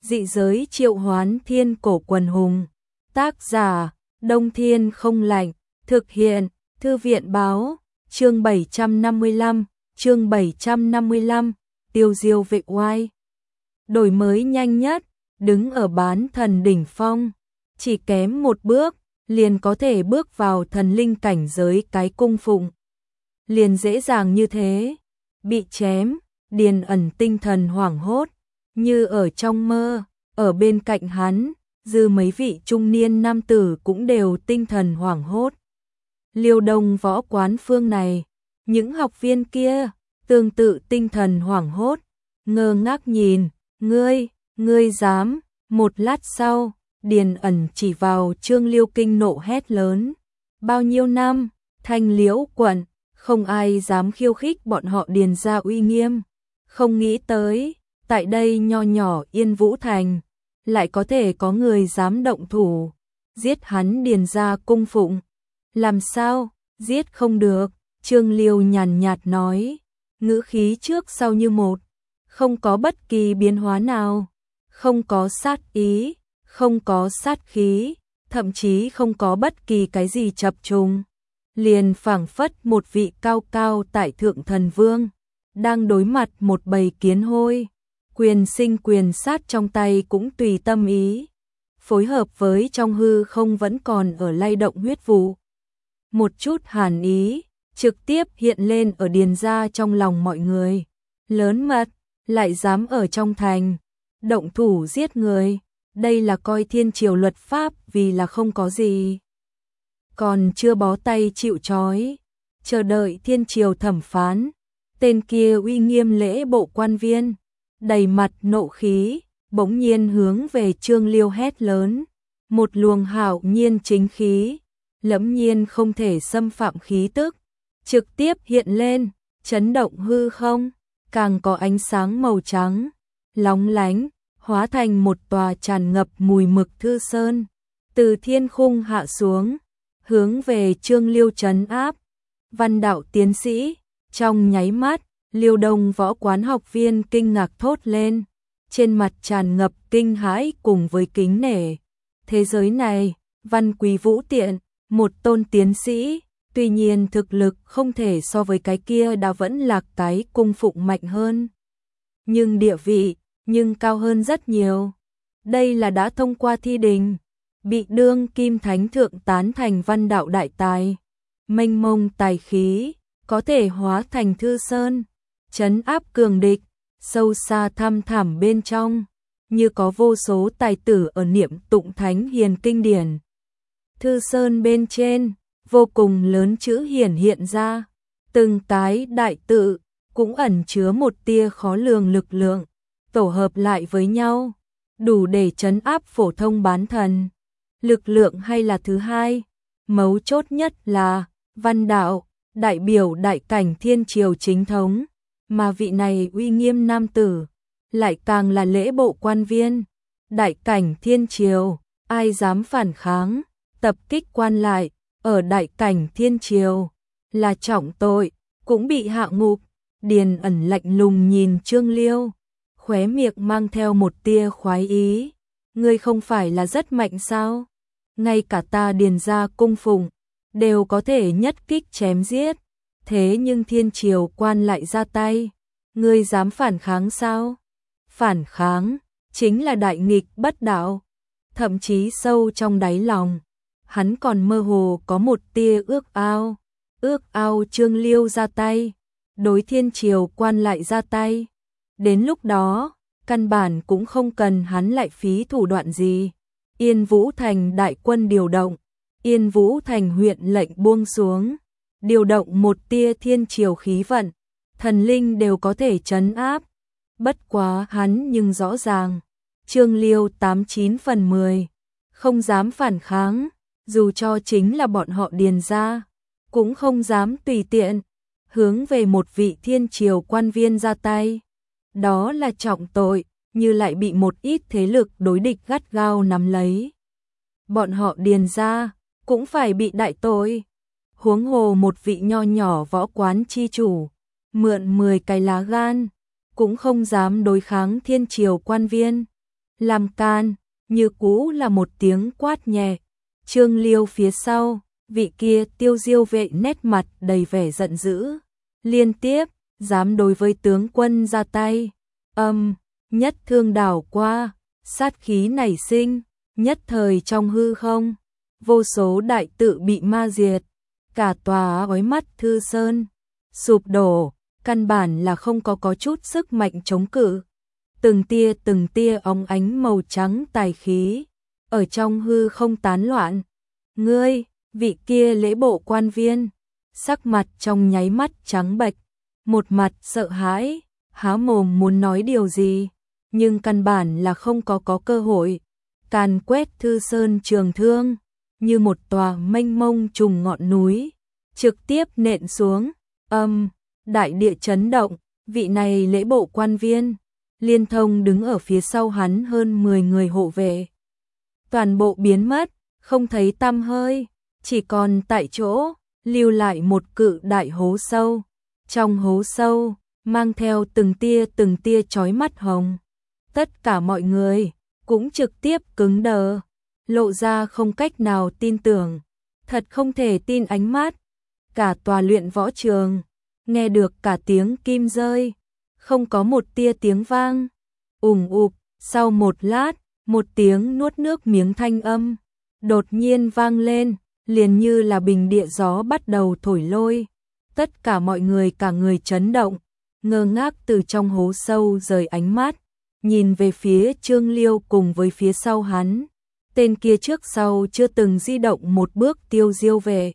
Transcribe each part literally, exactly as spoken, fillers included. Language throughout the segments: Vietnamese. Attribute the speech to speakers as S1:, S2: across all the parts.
S1: Dị giới triệu hoán thiên cổ quần hùng. Tác giả, Đông Thiên không lạnh. Thực hiện, Thư viện báo. Chương bảy trăm năm mươi lăm, chương bảy trăm năm mươi lăm, tiêu diêu vệ oai. Đổi mới nhanh nhất, đứng ở bán thần đỉnh phong. Chỉ kém một bước, liền có thể bước vào thần linh cảnh giới cái cung phụng. Liền dễ dàng như thế, bị chém, Điền Ẩn tinh thần hoảng hốt, như ở trong mơ, ở bên cạnh hắn, dư mấy vị trung niên nam tử cũng đều tinh thần hoảng hốt. Liêu Đông võ quán phương này, những học viên kia, tương tự tinh thần hoảng hốt, ngơ ngác nhìn, ngươi, ngươi dám, một lát sau, Điền Ẩn chỉ vào Trương Liêu kinh nộ hét lớn. Bao nhiêu năm, Thanh Liễu quận, không ai dám khiêu khích bọn họ Điền gia uy nghiêm. Không nghĩ tới, tại đây nho nhỏ Yên Vũ Thành, lại có thể có người dám động thủ, giết hắn Điền gia cung phụng. Làm sao, giết không được, Trương Liêu nhàn nhạt nói, ngữ khí trước sau như một, không có bất kỳ biến hóa nào, không có sát ý, không có sát khí, thậm chí không có bất kỳ cái gì chập trùng. Liền phảng phất một vị cao cao tại thượng thần vương, đang đối mặt một bầy kiến hôi, quyền sinh quyền sát trong tay cũng tùy tâm ý, phối hợp với trong hư không vẫn còn ở lay động huyết vụ. Một chút hàn ý, trực tiếp hiện lên ở Điền gia trong lòng mọi người. Lớn mật, lại dám ở trong thành, động thủ giết người, đây là coi thiên triều luật pháp vì là không có gì. Còn chưa bó tay chịu trói, chờ đợi thiên triều thẩm phán, tên kia uy nghiêm lễ bộ quan viên, đầy mặt nộ khí, bỗng nhiên hướng về Trương Liêu hét lớn, một luồng hạo nhiên chính khí, lẫm nhiên không thể xâm phạm khí tức, trực tiếp hiện lên, chấn động hư không, càng có ánh sáng màu trắng, lóng lánh, hóa thành một tòa tràn ngập mùi mực thư sơn, từ thiên khung hạ xuống, hướng về Trương Liêu trấn áp. Văn đạo tiến sĩ, trong nháy mắt, Liêu Đông võ quán học viên kinh ngạc thốt lên, trên mặt tràn ngập kinh hãi cùng với kính nể. Thế giới này, Văn Quý Vũ Tiện, một tôn tiến sĩ, tuy nhiên thực lực không thể so với cái kia đã vẫn là cái cung phụng mạnh hơn. Nhưng địa vị, nhưng cao hơn rất nhiều. Đây là đã thông qua thi đình, bị đương kim thánh thượng tán thành văn đạo đại tài, mênh mông tài khí, có thể hóa thành thư sơn, trấn áp cường địch, sâu xa thăm thẳm bên trong, như có vô số tài tử ở niệm tụng thánh hiền kinh điển. Thư sơn bên trên, vô cùng lớn chữ hiển hiện ra, từng cái đại tự, cũng ẩn chứa một tia khó lường lực lượng, tổ hợp lại với nhau, đủ để trấn áp phổ thông bán thần. Lực lượng hay là thứ hai, mấu chốt nhất là văn đạo, đại biểu đại cảnh thiên triều chính thống, mà vị này uy nghiêm nam tử, lại càng là lễ bộ quan viên, đại cảnh thiên triều, ai dám phản kháng, tập kích quan lại, ở đại cảnh thiên triều, là trọng tội, cũng bị hạ ngục. Điền Ẩn lạnh lùng nhìn Trương Liêu, khóe miệng mang theo một tia khoái ý, ngươi không phải là rất mạnh sao? Ngay cả ta Điền gia cung phụng, đều có thể nhất kích chém giết, thế nhưng thiên triều quan lại ra tay, ngươi dám phản kháng sao? Phản kháng, chính là đại nghịch bất đạo, thậm chí sâu trong đáy lòng, hắn còn mơ hồ có một tia ước ao, ước ao Trương Liêu ra tay, đối thiên triều quan lại ra tay, đến lúc đó, căn bản cũng không cần hắn lại phí thủ đoạn gì. Yên Vũ Thành đại quân điều động, Yên Vũ Thành huyện lệnh buông xuống, điều động một tia thiên triều khí vận, thần linh đều có thể trấn áp. Bất quá hắn nhưng rõ ràng, Trương Liêu tám chín phần mười, không dám phản kháng, dù cho chính là bọn họ Điền gia, cũng không dám tùy tiện, hướng về một vị thiên triều quan viên ra tay. Đó là trọng tội, như lại bị một ít thế lực đối địch gắt gao nắm lấy. Bọn họ Điền gia cũng phải bị đại tội. Huống hồ một vị nho nhỏ võ quán chi chủ, mượn mười cái lá gan, cũng không dám đối kháng thiên triều quan viên. làm can, như cũ là một tiếng quát nhẹ. Trương Liêu phía sau, vị kia Tiêu Diêu vệ nét mặt đầy vẻ giận dữ, liên tiếp dám đối với tướng quân ra tay. Âm, nhất thương đảo qua, sát khí nảy sinh, nhất thời trong hư không, vô số đại tự bị ma diệt, cả tòa ói mắt Thư Sơn sụp đổ, căn bản là không có có chút sức mạnh chống cự. Từng tia từng tia óng ánh màu trắng tài khí ở trong hư không tán loạn. Ngươi, vị kia lễ bộ quan viên, sắc mặt trong nháy mắt trắng bệch, một mặt sợ hãi, há mồm muốn nói điều gì, nhưng căn bản là không có có cơ hội. Càn quét Thư Sơn trường thương, như một tòa mênh mông trùng ngọn núi, trực tiếp nện xuống. Âm, đại địa chấn động, vị này lễ bộ quan viên, liên thông đứng ở phía sau hắn hơn mười người hộ vệ. Toàn bộ biến mất, không thấy tăm hơi, chỉ còn tại chỗ, lưu lại một cự đại hố sâu. Trong hố sâu, mang theo từng tia từng tia chói mắt hồng. Tất cả mọi người cũng trực tiếp cứng đờ, lộ ra không cách nào tin tưởng, thật không thể tin ánh mắt. Cả tòa luyện võ trường, nghe được cả tiếng kim rơi, không có một tia tiếng vang. Ùng ục, sau một lát, một tiếng nuốt nước miếng thanh âm đột nhiên vang lên, liền như là bình địa gió bắt đầu thổi lôi. Tất cả mọi người cả người chấn động, ngơ ngác từ trong hố sâu rời ánh mắt, nhìn về phía Trương Liêu cùng với phía sau hắn. Tên kia trước sau chưa từng di động một bước Tiêu Diêu về.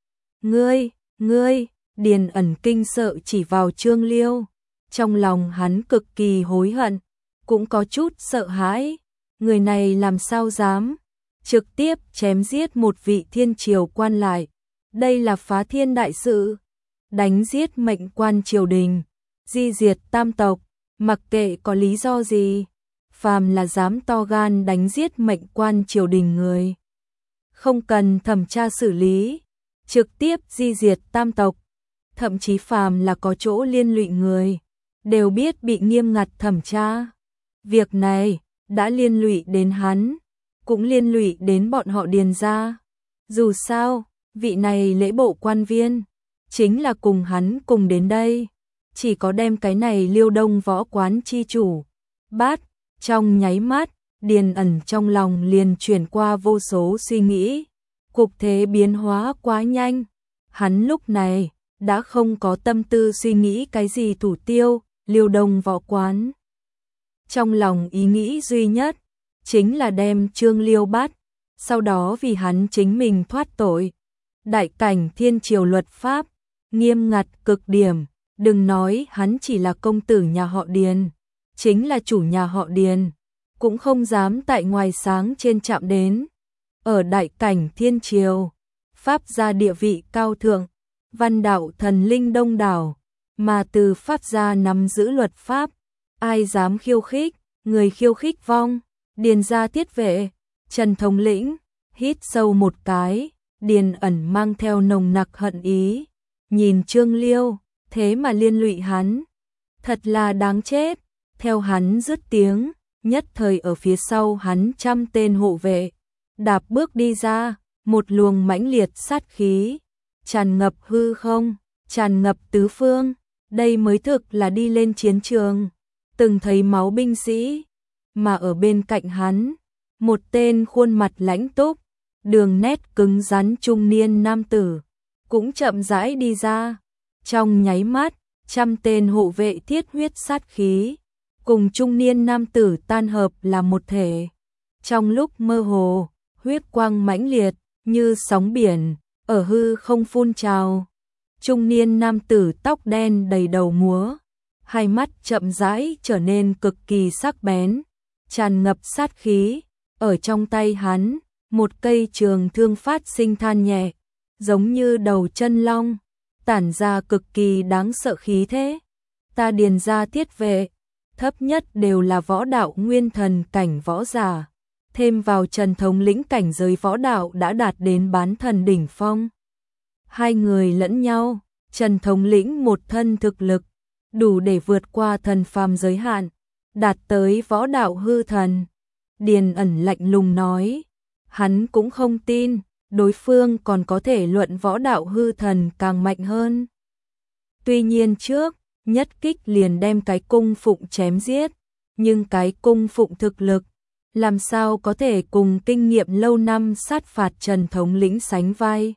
S1: Ngươi, ngươi, Điền Ẩn kinh sợ chỉ vào Trương Liêu. Trong lòng hắn cực kỳ hối hận, cũng có chút sợ hãi. Người này làm sao dám trực tiếp chém giết một vị thiên triều quan lại. Đây là phá thiên đại sự, đánh giết mệnh quan triều đình, di diệt tam tộc, mặc kệ có lý do gì. Phàm là dám to gan đánh giết mệnh quan triều đình người, không cần thẩm tra xử lý, trực tiếp di diệt tam tộc. Thậm chí phàm là có chỗ liên lụy người, đều biết bị nghiêm ngặt thẩm tra. Việc này đã liên lụy đến hắn, cũng liên lụy đến bọn họ Điền gia. Dù sao, vị này lễ bộ quan viên chính là cùng hắn cùng đến đây, chỉ có đem cái này Liêu Đông võ quán chi chủ bắt. Trong nháy mắt, Điền Ẩn trong lòng liền chuyển qua vô số suy nghĩ. Cục thế biến hóa quá nhanh, hắn lúc này đã không có tâm tư suy nghĩ cái gì thủ tiêu Liêu Đông võ quán. Trong lòng ý nghĩ duy nhất chính là đem Trương Liêu bắt, sau đó vì hắn chính mình thoát tội. Đại cảnh thiên triều luật pháp nghiêm ngặt cực điểm, đừng nói hắn chỉ là công tử nhà họ Điền, chính là chủ nhà họ Điền cũng không dám tại ngoài sáng trên chạm đến. Ở đại cảnh thiên triều, pháp gia địa vị cao thượng, văn đạo thần linh đông đảo, mà từ pháp gia nắm giữ luật pháp, ai dám khiêu khích, người khiêu khích vong. Điền gia thiết vệ, Trần thống lĩnh hít sâu một cái, Điền Ẩn mang theo nồng nặc hận ý, nhìn Trương Liêu, thế mà liên lụy hắn, thật là đáng chết. Theo hắn dứt tiếng, nhất thời ở phía sau hắn trăm tên hộ vệ đạp bước đi ra, một luồng mãnh liệt sát khí tràn ngập hư không, tràn ngập tứ phương. Đây mới thực là đi lên chiến trường, từng thấy máu binh sĩ. Mà ở bên cạnh hắn, một tên khuôn mặt lãnh túc, đường nét cứng rắn trung niên nam tử cũng chậm rãi đi ra. Trong nháy mắt, trăm tên hộ vệ thiết huyết sát khí cùng trung niên nam tử tan hợp là một thể. Trong lúc mơ hồ, huyết quang mãnh liệt như sóng biển ở hư không phun trào. Trung niên nam tử tóc đen đầy đầu múa, hai mắt chậm rãi trở nên cực kỳ sắc bén, tràn ngập sát khí. Ở trong tay hắn, một cây trường thương phát sinh than nhẹ, giống như đầu chân long, tản ra cực kỳ đáng sợ khí thế. Ta Điền gia thiết vệ, thấp nhất đều là võ đạo nguyên thần cảnh võ giả, thêm vào Trần thống lĩnh cảnh giới võ đạo đã đạt đến bán thần đỉnh phong. Hai người lẫn nhau, Trần thống lĩnh một thân thực lực đủ để vượt qua thần phàm giới hạn, đạt tới võ đạo hư thần. Điền Ẩn lạnh lùng nói, hắn cũng không tin, đối phương còn có thể luận võ đạo hư thần càng mạnh hơn. Tuy nhiên trước, nhất kích liền đem cái cung phụng chém giết, nhưng cái cung phụng thực lực, làm sao có thể cùng kinh nghiệm lâu năm sát phạt Trần thống lĩnh sánh vai.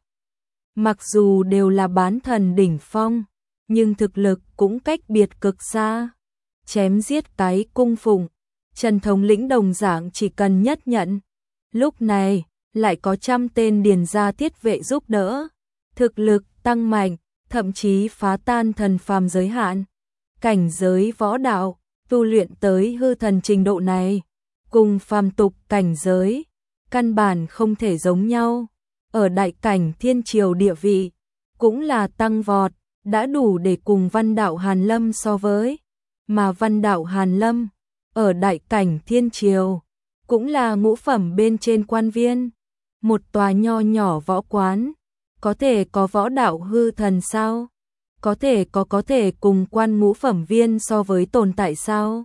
S1: Mặc dù đều là bán thần đỉnh phong, nhưng thực lực cũng cách biệt cực xa. Chém giết cái cung phụng, Trần thống lĩnh đồng dạng chỉ cần nhất nhận. Lúc này, lại có trăm tên điền gia thiết vệ giúp đỡ, thực lực tăng mạnh, thậm chí phá tan thần phàm giới hạn. Cảnh giới võ đạo, tu luyện tới hư thần trình độ này, cùng phàm tục cảnh giới, căn bản không thể giống nhau. Ở đại cảnh thiên triều địa vị, cũng là tăng vọt, đã đủ để cùng Văn Đạo Hàn Lâm so với. Mà Văn Đạo Hàn Lâm, ở đại cảnh thiên triều, cũng là ngũ phẩm bên trên quan viên. Một tòa nho nhỏ võ quán, có thể có võ đạo hư thần sao? Có thể có có thể cùng quan ngũ phẩm viên so với tồn tại sao?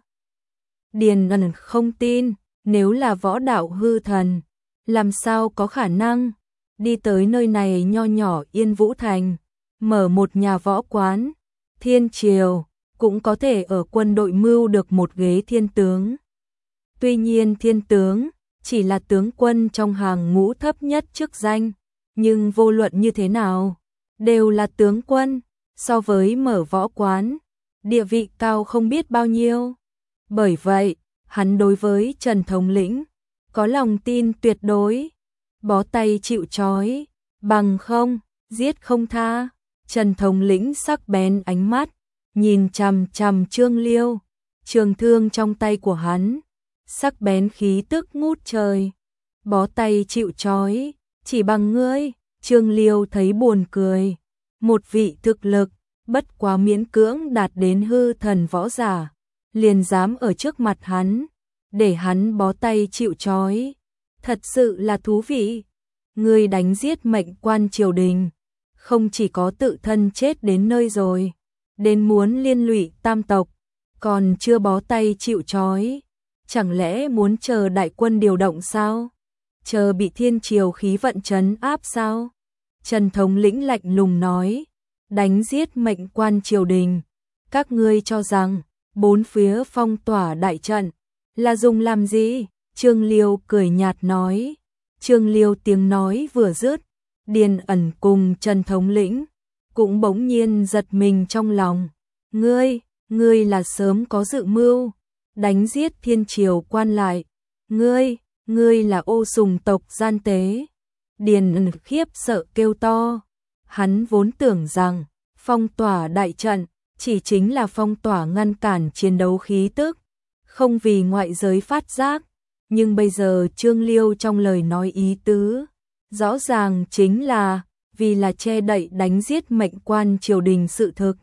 S1: Điền Ẩn không tin, nếu là võ đạo hư thần, làm sao có khả năng đi tới nơi này nho nhỏ Yên Vũ Thành, mở một nhà võ quán. Thiên triều cũng có thể ở quân đội mưu được một ghế thiên tướng. Tuy nhiên thiên tướng chỉ là tướng quân trong hàng ngũ thấp nhất chức danh, nhưng vô luận như thế nào, đều là tướng quân, so với mở võ quán, địa vị cao không biết bao nhiêu. Bởi vậy, hắn đối với Trần thống lĩnh có lòng tin tuyệt đối, bó tay chịu trói, bằng không, giết không tha. Trần thống lĩnh sắc bén ánh mắt, nhìn chằm chằm Trương Liêu, trường thương trong tay của hắn, sắc bén khí tức ngút trời. Bó tay chịu trói, chỉ bằng ngươi. Trương Liêu thấy buồn cười, một vị thực lực bất quá miễn cưỡng đạt đến hư thần võ giả, liền dám ở trước mặt hắn, để hắn bó tay chịu trói, thật sự là thú vị. Ngươi đánh giết mệnh quan triều đình, không chỉ có tự thân chết đến nơi rồi, đến muốn liên lụy tam tộc, còn chưa bó tay chịu trói, chẳng lẽ muốn chờ đại quân điều động sao? Chờ bị thiên triều khí vận trấn áp sao? Trần thống lĩnh lạnh lùng nói, đánh giết mệnh quan triều đình, các ngươi cho rằng bốn phía phong tỏa đại trận là dùng làm gì? Trương Liêu cười nhạt nói. Trương Liêu tiếng nói vừa dứt, Điền Ẩn cùng Trần thống lĩnh cũng bỗng nhiên giật mình trong lòng. Ngươi, ngươi là sớm có dự mưu, đánh giết thiên triều quan lại. Ngươi, ngươi là Ô Sùng tộc gian tế. Điền Ẩn khiếp sợ kêu to. Hắn vốn tưởng rằng phong tỏa đại trận chỉ chính là phong tỏa ngăn cản chiến đấu khí tức, không vì ngoại giới phát giác. Nhưng bây giờ Trương Liêu trong lời nói ý tứ, rõ ràng chính là vì là che đậy đánh giết mệnh quan triều đình sự thực.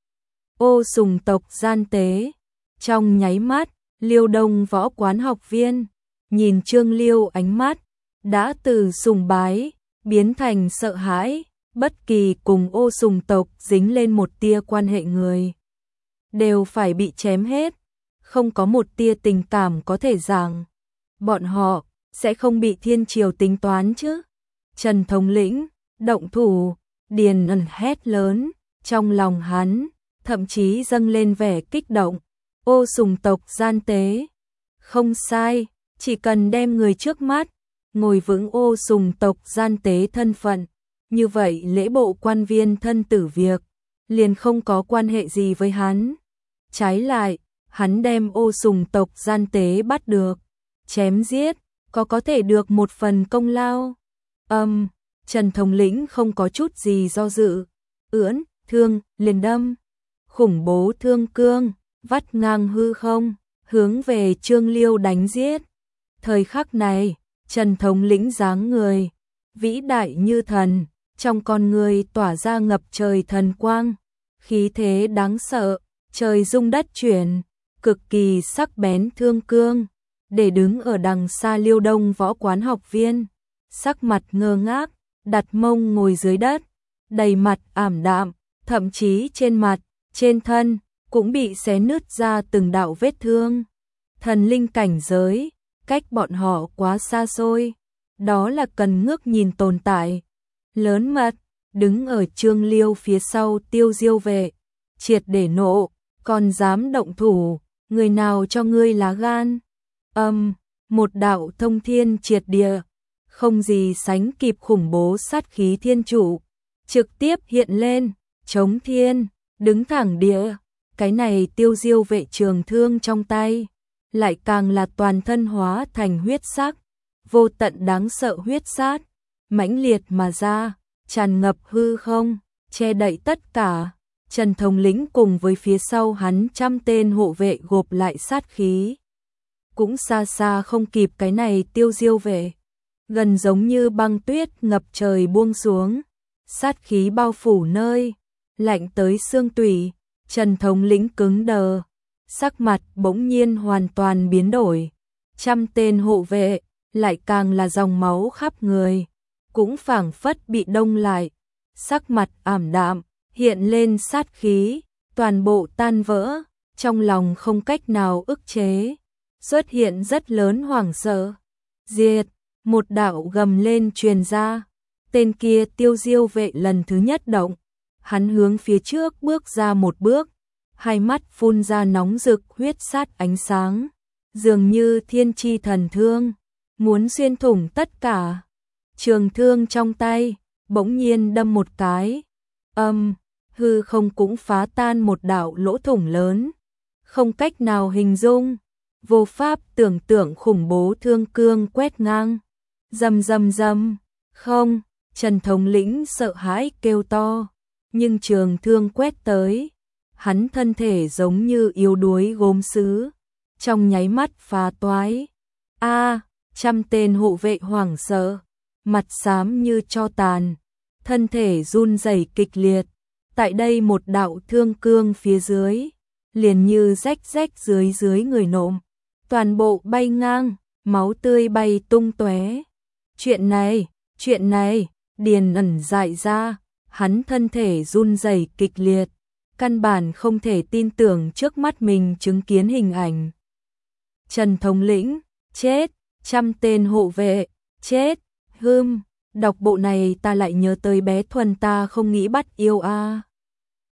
S1: Ô Sùng tộc gian tế. Trong nháy mắt, Liêu Đông võ quán học viên nhìn Trương Liêu ánh mắt đã từ sùng bái biến thành sợ hãi. Bất kỳ cùng Ô Sùng tộc dính lên một tia quan hệ người đều phải bị chém hết, không có một tia tình cảm có thể giảng. Bọn họ sẽ không bị thiên triều tính toán chứ? Trần thống lĩnh động thủ. Điền Ẩn hét lớn, trong lòng hắn thậm chí dâng lên vẻ kích động. Ô Sùng tộc gian tế, không sai, chỉ cần đem người trước mắt ngồi vững Ô Sùng tộc gian tế thân phận, như vậy lễ bộ quan viên thân tử việc liền không có quan hệ gì với hắn. Trái lại, hắn đem Ô Sùng tộc gian tế bắt được, chém giết, có có thể được một phần công lao. Âm, um, Trần thống lĩnh không có chút gì do dự, ưỡn thương liền đâm, khủng bố thương cương vắt ngang hư không, hướng về Trương Liêu đánh giết. Thời khắc này, Trần thống lĩnh dáng người vĩ đại như thần, trong con người tỏa ra ngập trời thần quang, khí thế đáng sợ, trời rung đất chuyển, cực kỳ sắc bén thương cương, để đứng ở đằng xa Liêu Đông võ quán học viên, sắc mặt ngơ ngác, đặt mông ngồi dưới đất, đầy mặt ảm đạm, thậm chí trên mặt, trên thân cũng bị xé nứt ra từng đạo vết thương. Thần linh cảnh giới, cách bọn họ quá xa xôi. Đó là cần ngước nhìn tồn tại. Lớn mật, đứng ở Trương Liêu phía sau Tiêu Diêu vệ, triệt để nộ, còn dám động thủ, người nào cho ngươi lá gan. Âm, một đạo thông thiên triệt địa, không gì sánh kịp khủng bố sát khí thiên trụ, trực tiếp hiện lên, chống thiên, đứng thẳng địa. Cái này Tiêu Diêu vệ trường thương trong tay, lại càng là toàn thân hóa thành huyết sắc, vô tận đáng sợ huyết sát, mãnh liệt mà ra, tràn ngập hư không, che đậy tất cả. Trần Thống lĩnh cùng với phía sau hắn trăm tên hộ vệ gộp lại sát khí, cũng xa xa không kịp cái này Tiêu Diêu vệ, gần giống như băng tuyết ngập trời buông xuống, sát khí bao phủ nơi, lạnh tới xương tủy. Trần Thống lĩnh cứng đờ, sắc mặt bỗng nhiên hoàn toàn biến đổi, trăm tên hộ vệ, lại càng là dòng máu khắp người, cũng phảng phất bị đông lại, sắc mặt ảm đạm, hiện lên sát khí, toàn bộ tan vỡ, trong lòng không cách nào ức chế, xuất hiện rất lớn hoảng sợ. Diệt, một đạo gầm lên truyền ra, tên kia Tiêu Diêu vệ lần thứ nhất động, hắn hướng phía trước bước ra một bước, hai mắt phun ra nóng rực huyết sát ánh sáng, dường như thiên chi thần thương, muốn xuyên thủng tất cả. Trường thương trong tay, bỗng nhiên đâm một cái, âm, hư không cũng phá tan một đạo lỗ thủng lớn, không cách nào hình dung, vô pháp tưởng tượng khủng bố thương cương quét ngang, rầm rầm rầm, không, Trần Thống lĩnh sợ hãi kêu to, nhưng trường thương quét tới, hắn thân thể giống như yếu đuối gốm sứ, trong nháy mắt phá toái. A, trăm tên hộ vệ hoảng sợ, mặt xám như tro tàn, thân thể run rẩy kịch liệt. Tại đây một đạo thương cương phía dưới, liền như rách rách dưới dưới người nộm, toàn bộ bay ngang, máu tươi bay tung tóe. Chuyện này, chuyện này, Điền ẩn dại ra, hắn thân thể run rẩy kịch liệt, căn bản không thể tin tưởng trước mắt mình chứng kiến hình ảnh. Trần Thống lĩnh, chết, trăm tên hộ vệ, chết, hưm, đọc bộ này ta lại nhớ tới bé Thuần ta không nghĩ bắt yêu a.